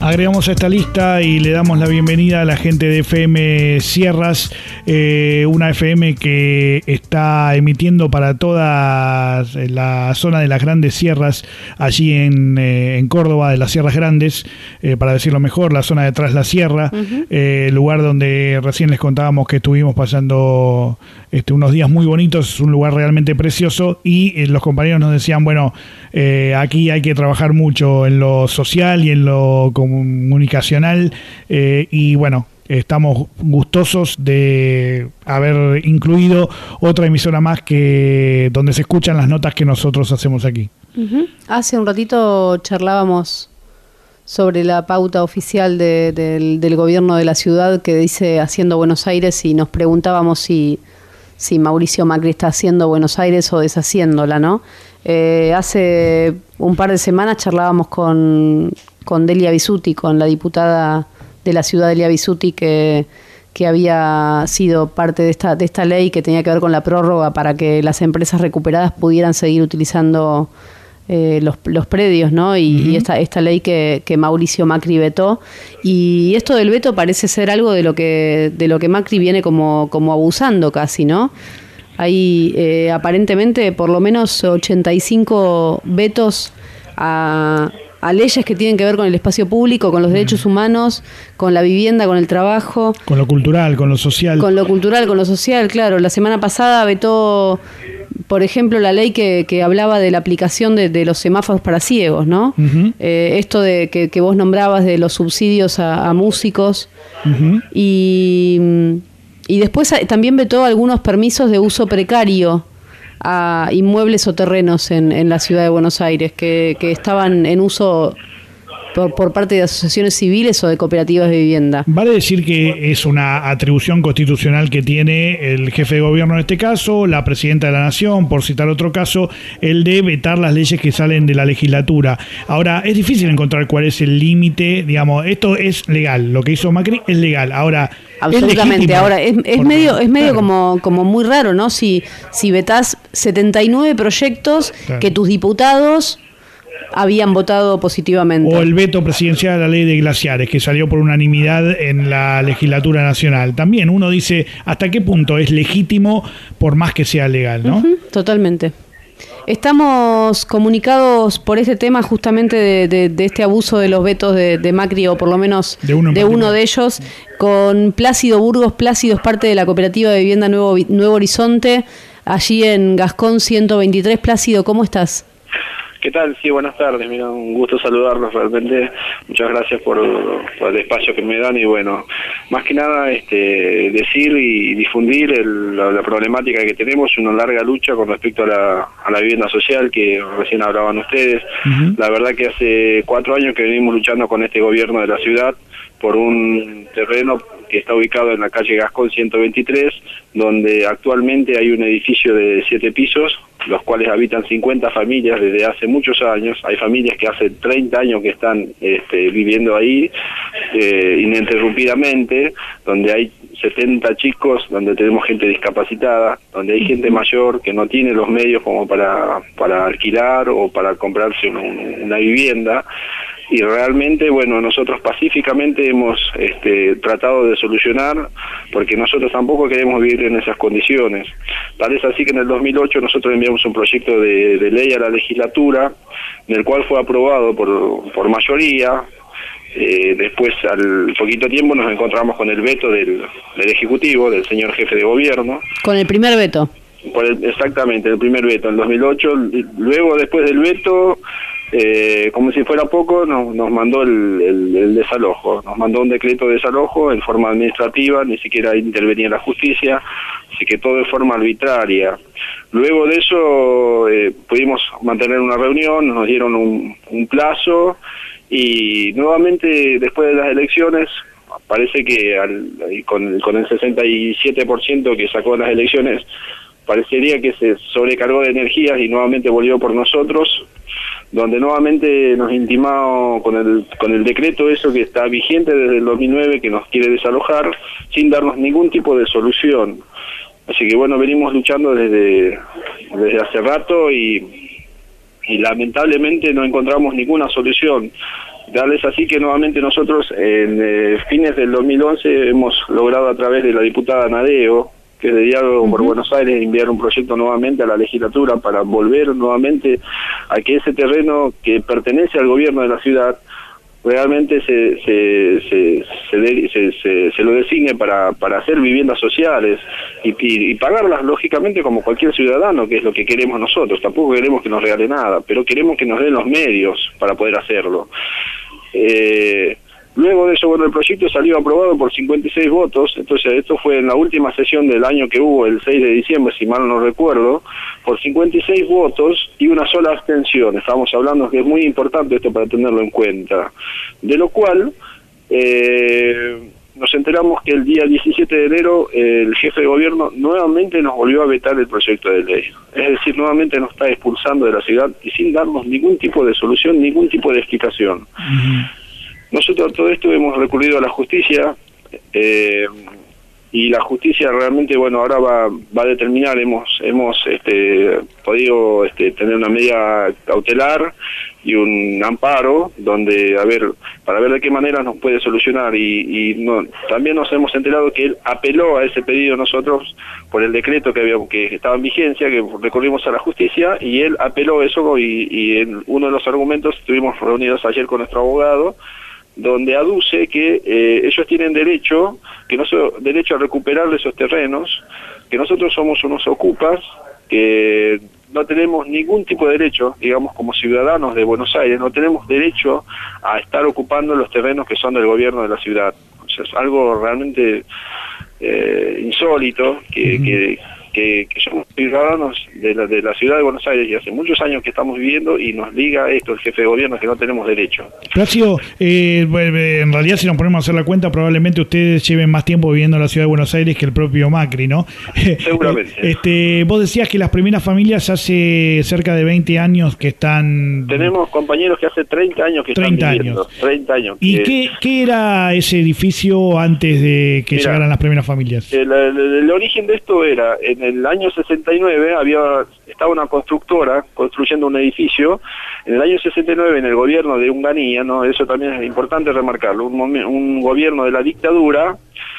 Agregamos a esta lista y le damos la bienvenida a la gente de FM Sierras, una FM que está emitiendo para toda la zona de las Grandes Sierras, allí en Córdoba, de las Sierras Grandes, para decirlo mejor, la zona de Tras la Sierra, lugar donde recién les contábamos que estuvimos pasando unos días muy bonitos, es un lugar realmente precioso, y los compañeros nos decían, bueno, aquí hay que trabajar mucho en lo social y en lo comunicacional, y bueno, estamos gustosos de haber incluido otra emisora más que donde se escuchan las notas que nosotros hacemos aquí. Hace un ratito charlábamos sobre la pauta oficial del gobierno de la ciudad que dice Haciendo Buenos Aires, y nos preguntábamos si Mauricio Macri está haciendo Buenos Aires o deshaciéndola, ¿no? Hace un par de semanas charlábamos con Delia Bisutti, con la diputada de la ciudad, Delia Bisutti, que había sido parte de esta ley que tenía que ver con la prórroga para que las empresas recuperadas pudieran seguir utilizando los predios, ¿no? Y esta ley que Mauricio Macri vetó. Y esto del veto parece ser algo de lo que Macri viene como abusando casi, ¿no? Hay aparentemente por lo menos 85 vetos a leyes que tienen que ver con el espacio público, con los derechos humanos, con la vivienda, con el trabajo. Con lo cultural, con lo social. Con lo cultural, con lo social, claro. La semana pasada vetó, por ejemplo, la ley que hablaba de la aplicación de los semáforos para ciegos, ¿no? Esto de que vos nombrabas de los subsidios a músicos. Y después también vetó algunos permisos de uso precario a inmuebles o terrenos en la ciudad de Buenos Aires que estaban en uso por parte de asociaciones civiles o de cooperativas de vivienda. Vale decir que es una atribución constitucional que tiene el jefe de gobierno en este caso, la presidenta de la Nación, por citar otro caso, el de vetar las leyes que salen de la legislatura. Ahora, es difícil encontrar cuál es el límite, digamos, esto es legal, lo que hizo Macri es legal. Ahora, absolutamente. Ahora, es medio claro, como muy raro, ¿no? Si vetás 79 proyectos, claro, que tus diputados habían votado positivamente. O el veto presidencial a la ley de glaciares, que salió por unanimidad en la legislatura nacional. También uno dice, ¿hasta qué punto es legítimo por más que sea legal, no? Totalmente. Estamos comunicados por este tema justamente de este abuso de los vetos de Macri, o por lo menos de uno de ellos, con Plácido Burgos. Plácido es parte de la cooperativa de vivienda Nuevo Horizonte, allí en Gascón 123. Plácido, ¿cómo estás? ¿Qué tal? Sí, buenas tardes. Mira, un gusto saludarlos realmente. Muchas gracias por el espacio que me dan, y bueno, más que nada decir y difundir la problemática que tenemos, una larga lucha con respecto a la vivienda social que recién hablaban ustedes. La verdad que hace 4 años que venimos luchando con este gobierno de la ciudad por un terreno que está ubicado en la calle Gascón 123, donde actualmente hay un edificio de 7 pisos, los cuales habitan 50 familias desde hace muchos años. Hay familias que hace 30 años que están viviendo ahí ininterrumpidamente, donde hay 70 chicos, donde tenemos gente discapacitada, donde hay gente mayor que no tiene los medios como para alquilar o para comprarse una vivienda. Y realmente, bueno, nosotros pacíficamente hemos tratado de solucionar, porque nosotros tampoco queremos vivir en esas condiciones. Tal es así que en el 2008 nosotros enviamos un proyecto de ley a la legislatura, en el cual fue aprobado por mayoría. Después, al poquito tiempo, nos encontramos con el veto del Ejecutivo, del señor jefe de gobierno. Con el primer veto. Exactamente, el primer veto, en 2008. Luego, después del veto, como si fuera poco, nos mandó el desalojo, nos mandó un decreto de desalojo en forma administrativa, ni siquiera intervenía la justicia, así que todo de forma arbitraria. Luego de eso pudimos mantener una reunión, nos dieron un plazo, y nuevamente después de las elecciones, parece que con el 67% que sacó en las elecciones, parecería que se sobrecargó de energías y nuevamente volvió por nosotros, donde nuevamente nos intimó con el decreto eso que está vigente desde el 2009, que nos quiere desalojar sin darnos ningún tipo de solución. Así que bueno, venimos luchando desde hace rato y lamentablemente no encontramos ninguna solución. Tal es así que nuevamente nosotros en fines del 2011 hemos logrado a través de la diputada Nadeo, que es de Diálogo por Buenos Aires, enviar un proyecto nuevamente a la legislatura para volver nuevamente a que ese terreno que pertenece al gobierno de la ciudad realmente se lo designe para hacer viviendas sociales y pagarlas lógicamente como cualquier ciudadano, que es lo que queremos nosotros. Tampoco queremos que nos regale nada, pero queremos que nos den los medios para poder hacerlo. Luego de eso, bueno, el proyecto salió aprobado por 56 votos, entonces esto fue en la última sesión del año que hubo, el 6 de diciembre, si mal no recuerdo, por 56 votos y una sola abstención. Estamos hablando que es muy importante esto para tenerlo en cuenta. De lo cual, nos enteramos que el día 17 de enero el jefe de gobierno nuevamente nos volvió a vetar el proyecto de ley. Es decir, nuevamente nos está expulsando de la ciudad y sin darnos ningún tipo de solución, ningún tipo de explicación. Nosotros todo esto hemos recurrido a la justicia y la justicia realmente, bueno, ahora va a determinar, hemos podido tener una medida cautelar y un amparo donde para ver de qué manera nos puede solucionar y también nos hemos enterado que él apeló a ese pedido nosotros por el decreto que estaba en vigencia, que recurrimos a la justicia y él apeló eso y en uno de los argumentos estuvimos reunidos ayer con nuestro abogado, donde aduce que ellos tienen derecho a recuperar esos terrenos, que nosotros somos unos ocupas, que no tenemos ningún tipo de derecho, digamos, como ciudadanos de Buenos Aires, no tenemos derecho a estar ocupando los terrenos que son del gobierno de la ciudad. O sea, es algo realmente insólito, que somos ciudadanos de la ciudad de Buenos Aires y hace muchos años que estamos viviendo y nos diga esto el jefe de gobierno que no tenemos derecho. Plácido, en realidad si nos ponemos a hacer la cuenta probablemente ustedes lleven más tiempo viviendo en la ciudad de Buenos Aires que el propio Macri, ¿no? Seguramente. Vos decías que las primeras familias hace cerca de 20 años que están... Tenemos compañeros que hace 30 años que 30 están viviendo. años. 30 años. ¿Y qué era ese edificio antes de que llegaran las primeras familias? El origen de esto era, en el año 69 estaba una constructora construyendo un edificio. En el año 69, en el gobierno de Onganía, ¿no? Eso también es importante remarcarlo, un gobierno de la dictadura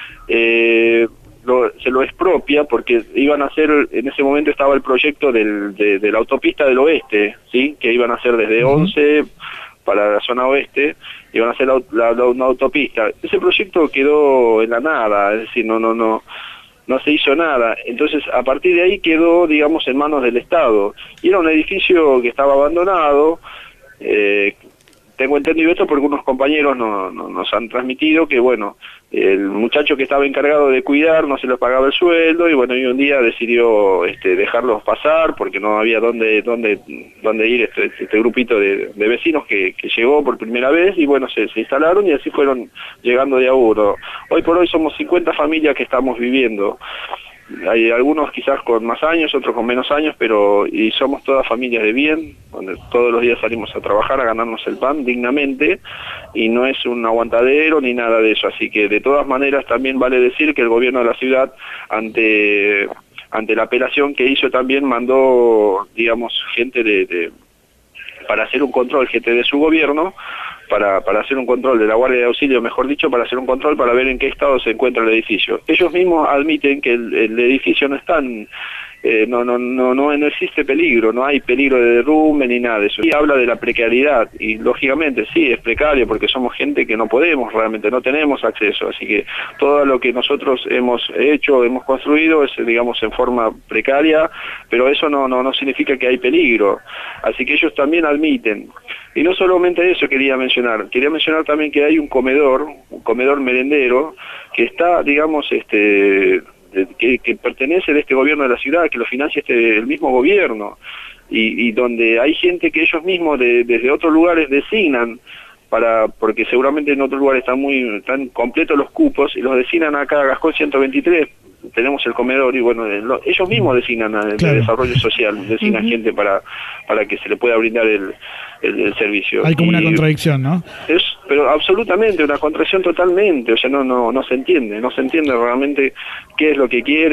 se lo expropia porque iban a hacer, en ese momento estaba el proyecto de la autopista del oeste, ¿sí? Que iban a hacer desde 11 para la zona oeste, iban a hacer una autopista. Ese proyecto quedó en la nada, es decir, no se hizo nada. Entonces, a partir de ahí quedó, digamos, en manos del Estado. Y era un edificio que estaba abandonado. Tengo entendido esto porque unos compañeros nos han transmitido que, bueno, el muchacho que estaba encargado de cuidar no se les pagaba el sueldo y, bueno, y un día decidió dejarlos pasar porque no había dónde ir este grupito de vecinos que llegó por primera vez y, bueno, se instalaron y así fueron llegando de a uno. Hoy por hoy somos 50 familias que estamos viviendo. Hay algunos quizás con más años, otros con menos años, y somos todas familias de bien, donde todos los días salimos a trabajar, a ganarnos el pan dignamente, y no es un aguantadero ni nada de eso. Así que de todas maneras también vale decir que el gobierno de la ciudad, ante la apelación que hizo, también mandó, digamos, gente para hacer un control, gente de su gobierno, para hacer un control de la Guardia de Auxilio, mejor dicho, para hacer un control para ver en qué estado se encuentra el edificio. Ellos mismos admiten que el edificio no está no existe peligro, no hay peligro de derrumbe ni nada de eso. Y habla de la precariedad y lógicamente sí es precario porque somos gente que no podemos realmente, no tenemos acceso, así que todo lo que nosotros hemos hecho, hemos construido es, digamos, en forma precaria, pero eso no significa que hay peligro, así que ellos también admiten. Y no solamente eso quería mencionar también que hay un comedor merendero que está, digamos, que pertenece de este gobierno de la ciudad, que lo financia el mismo gobierno, y donde hay gente que ellos mismos desde otros lugares designan, porque seguramente en otros lugares están completos los cupos, y los designan acá a Gascón 123, tenemos el comedor, y bueno, ellos mismos designan el desarrollo social, designan gente para que se le pueda brindar el servicio. Hay como una contradicción, ¿no? Pero absolutamente, una contradicción totalmente, o sea, no se entiende realmente qué es lo que quiere,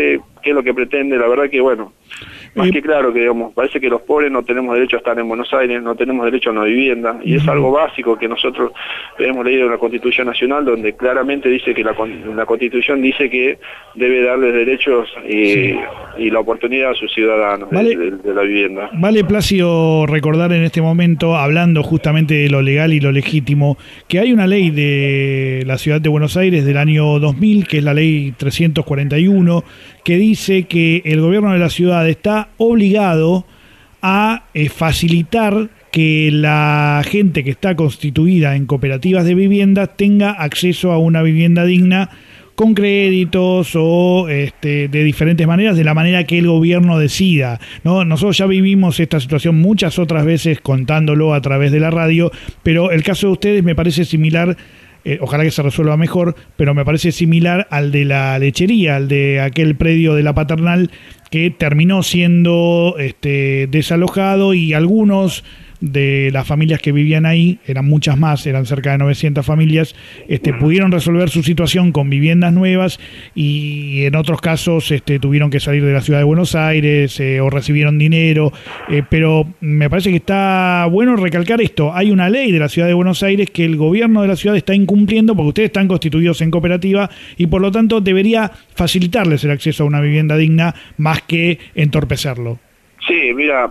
qué es lo que pretende. La verdad que, bueno, más que claro que, digamos, parece que los pobres no tenemos derecho a estar en Buenos Aires, no tenemos derecho a una vivienda, y es algo básico que nosotros hemos leído en la Constitución Nacional, donde claramente dice que la Constitución dice que debe darles derechos y la oportunidad a sus ciudadanos de la vivienda. Vale, Plácido, recordar en este momento, hablando justamente de lo legal y lo legítimo, que hay una ley de la Ciudad de Buenos Aires del año 2000, que es la ley 341, que dice que el gobierno de la ciudad está obligado a facilitar que la gente que está constituida en cooperativas de viviendas tenga acceso a una vivienda digna con créditos o de diferentes maneras, de la manera que el gobierno decida, ¿no? Nosotros ya vivimos esta situación muchas otras veces contándolo a través de la radio, pero el caso de ustedes me parece similar. Ojalá que se resuelva mejor, pero me parece similar al de la lechería, al de aquel predio de la Paternal que terminó siendo desalojado, y algunos de las familias que vivían ahí, eran muchas más, eran cerca de 900 familias, pudieron resolver su situación con viviendas nuevas, y en otros casos tuvieron que salir de la ciudad de Buenos Aires o recibieron dinero, pero me parece que está bueno recalcar esto. Hay una ley de la ciudad de Buenos Aires que el gobierno de la ciudad está incumpliendo, porque ustedes están constituidos en cooperativa y por lo tanto debería facilitarles el acceso a una vivienda digna más que entorpecerlo. Sí, mira,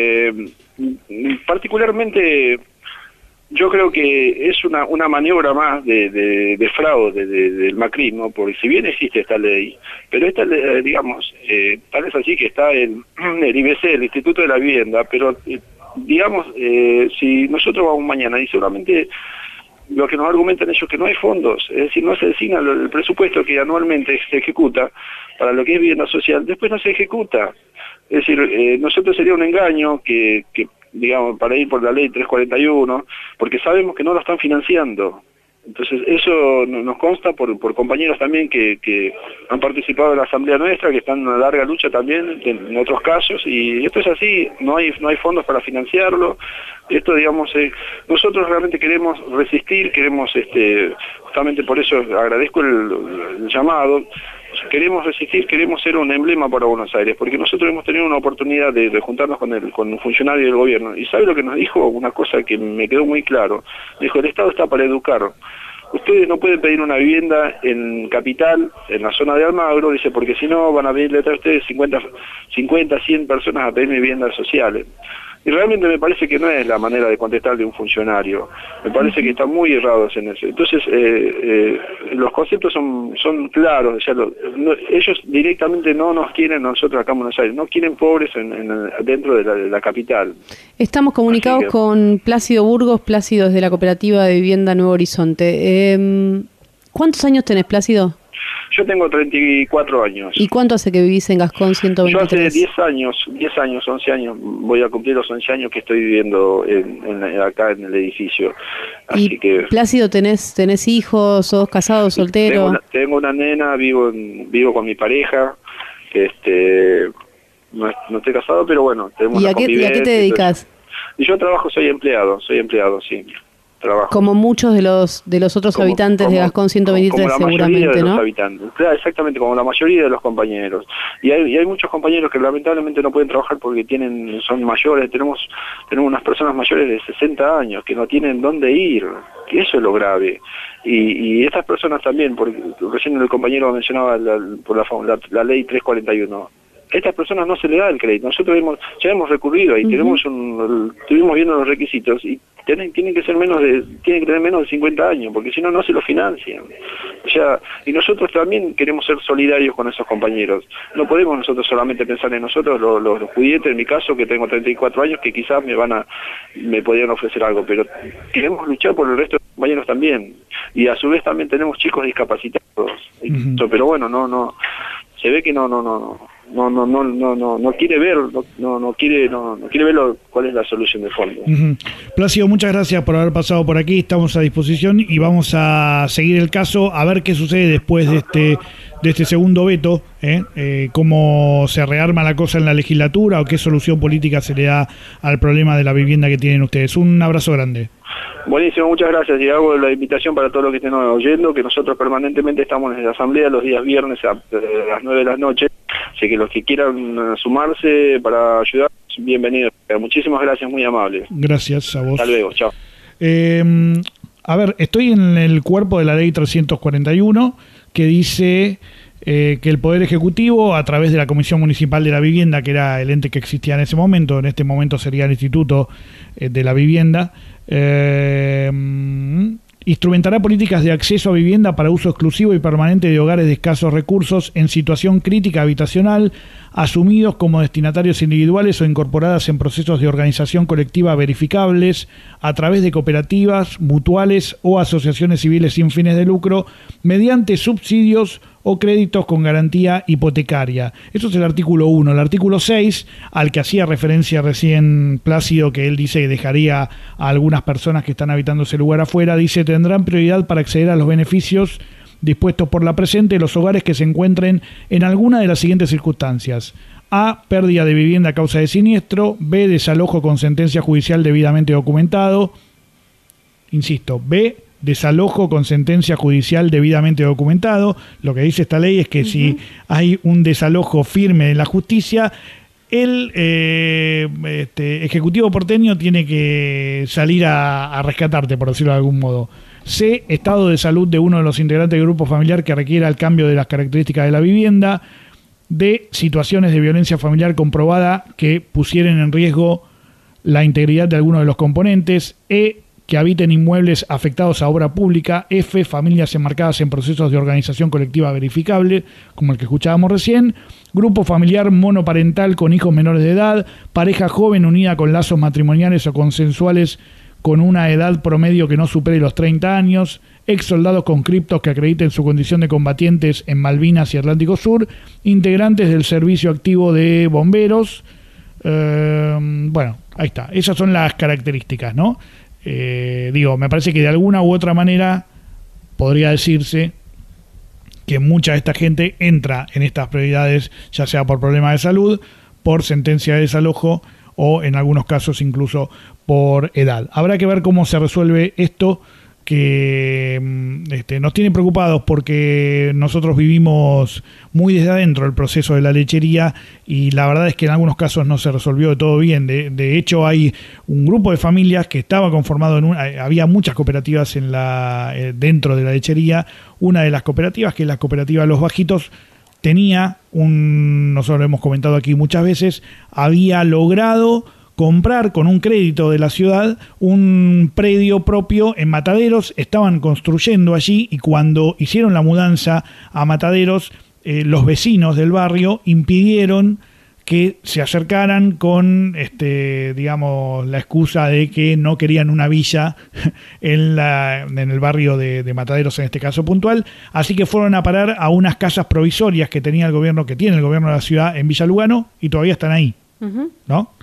particularmente yo creo que es una maniobra más de fraude del macrismo, porque si bien existe esta ley, pero esta ley, digamos, tal es así que está en el IBC, el Instituto de la Vivienda, pero digamos, si nosotros vamos mañana y seguramente lo que nos argumentan ellos que no hay fondos, es decir, no se designa el presupuesto que anualmente se ejecuta para lo que es vivienda social, después no se ejecuta. Es decir, nosotros sería un engaño que digamos, para ir por la ley 341, porque sabemos que no lo están financiando. Entonces eso nos consta por compañeros también que han participado en la asamblea nuestra, que están en una larga lucha también en otros casos, y esto es así, no hay fondos para financiarlo. Esto, digamos, nosotros realmente queremos resistir, queremos, justamente por eso agradezco el llamado. Queremos resistir, queremos ser un emblema para Buenos Aires, porque nosotros hemos tenido una oportunidad de juntarnos con un funcionario del gobierno, y ¿sabe lo que nos dijo? Una cosa que me quedó muy claro. Dijo, el Estado está para educar. Ustedes no pueden pedir una vivienda en Capital, en la zona de Almagro, dice, porque si no van a venir detrás de ustedes 50, 100 personas a pedir viviendas sociales. Y realmente me parece que no es la manera de contestar de un funcionario. Me parece que están muy errados en eso. Entonces, los conceptos son claros. O sea, ellos directamente no nos quieren nosotros acá en Buenos Aires. No quieren pobres dentro de la capital. Estamos comunicados con Plácido Burgos. Plácido es de la Cooperativa de Vivienda Nuevo Horizonte. ¿Cuántos años tenés, Plácido? Yo tengo 34 años. ¿Y cuánto hace que vivís en Gascón 123? Yo hace 10 años, 11 años, voy a cumplir los 11 años que estoy viviendo acá en el edificio. Así que, Plácido, ¿tenés hijos? ¿Sos casado, soltero? Tengo una nena, vivo con mi pareja, no estoy casado, pero bueno, tenemos una convivencia. ¿Y a qué te dedicas? Y yo trabajo, soy empleado, sí. Trabajo. Como muchos de los otros habitantes de Gascón 123, seguramente, ¿no? Claro, exactamente, como la mayoría de los compañeros. Y hay muchos compañeros que lamentablemente no pueden trabajar porque son mayores. Tenemos unas personas mayores de 60 años que no tienen dónde ir. Y eso es lo grave. Y estas personas también, porque recién el compañero mencionaba por la ley 341. A estas personas no se le da el crédito. Nosotros ya hemos recurrido y estuvimos viendo los requisitos y tienen que tener menos de 50 años, porque si no, no se lo financian. O sea, y nosotros también queremos ser solidarios con esos compañeros. No podemos nosotros solamente pensar en nosotros, los pudientes, en mi caso, que tengo 34 años, que quizás me podrían ofrecer algo, pero queremos luchar por el resto de los compañeros también. Y a su vez también tenemos chicos discapacitados. Pero bueno, no se ve que no quiere ver, no quiere ver cuál es la solución de fondo. Plácido, muchas gracias por haber pasado por aquí, estamos a disposición y vamos a seguir el caso, a ver qué sucede después de este segundo veto, cómo se rearma la cosa en la legislatura o qué solución política se le da al problema de la vivienda que tienen ustedes. Un abrazo grande. Buenísimo, muchas gracias, y hago la invitación para todos los que estén oyendo, que nosotros permanentemente estamos en la asamblea los días viernes a las 9 de la noche, Así que los que quieran sumarse para ayudar, bienvenidos. Muchísimas gracias, muy amables. Gracias a vos. Hasta luego, chao. A ver, estoy en el cuerpo de la ley 341 que dice que el Poder Ejecutivo, a través de la Comisión Municipal de la Vivienda, que era el ente que existía en ese momento, en este momento sería el Instituto de la Vivienda, instrumentará políticas de acceso a vivienda para uso exclusivo y permanente de hogares de escasos recursos en situación crítica habitacional, asumidos como destinatarios individuales o incorporadas en procesos de organización colectiva verificables a través de cooperativas, mutuales o asociaciones civiles sin fines de lucro, mediante subsidios o créditos con garantía hipotecaria. Eso es el artículo 1. El artículo 6, al que hacía referencia recién Plácido, que él dice que dejaría a algunas personas que están habitando ese lugar afuera, dice: tendrán prioridad para acceder a los beneficios dispuestos por la presente los hogares que se encuentren en alguna de las siguientes circunstancias: A, pérdida de vivienda a causa de siniestro; B, desalojo con sentencia judicial debidamente documentado. Insisto, B, desalojo con sentencia judicial debidamente documentado. Lo que dice esta ley es que si hay un desalojo firme de la justicia, el Ejecutivo porteño tiene que salir a rescatarte, por decirlo de algún modo. C, estado de salud de uno de los integrantes del grupo familiar que requiera el cambio de las características de la vivienda. D, situaciones de violencia familiar comprobada que pusieran en riesgo la integridad de alguno de los componentes. E, que habiten inmuebles afectados a obra pública. F, familias enmarcadas en procesos de organización colectiva verificable, como el que escuchábamos recién. Grupo familiar monoparental con hijos menores de edad. Pareja joven unida con lazos matrimoniales o consensuales con una edad promedio que no supere los 30 años. Ex soldados conscriptos que acrediten su condición de combatientes en Malvinas y Atlántico Sur. Integrantes del servicio activo de bomberos. Bueno, ahí está. Esas son las características, ¿no? Me parece que de alguna u otra manera podría decirse que mucha de esta gente entra en estas prioridades, ya sea por problemas de salud, por sentencia de desalojo o en algunos casos incluso por edad. Habrá que ver cómo se resuelve esto, que nos tiene preocupados porque nosotros vivimos muy desde adentro el proceso de la lechería y la verdad es que en algunos casos no se resolvió de todo bien. De hecho, hay un grupo de familias que estaba conformado había muchas cooperativas dentro de la lechería. Una de las cooperativas, que es la cooperativa Los Bajitos, tenía nosotros lo hemos comentado aquí muchas veces, había logrado comprar con un crédito de la ciudad un predio propio en Mataderos. Estaban construyendo allí y cuando hicieron la mudanza a Mataderos, los vecinos del barrio impidieron que se acercaran con la excusa de que no querían una villa en el barrio de Mataderos, en este caso puntual. Así que fueron a parar a unas casas provisorias que tiene el gobierno de la ciudad en Villa Lugano, y todavía están ahí, ¿no?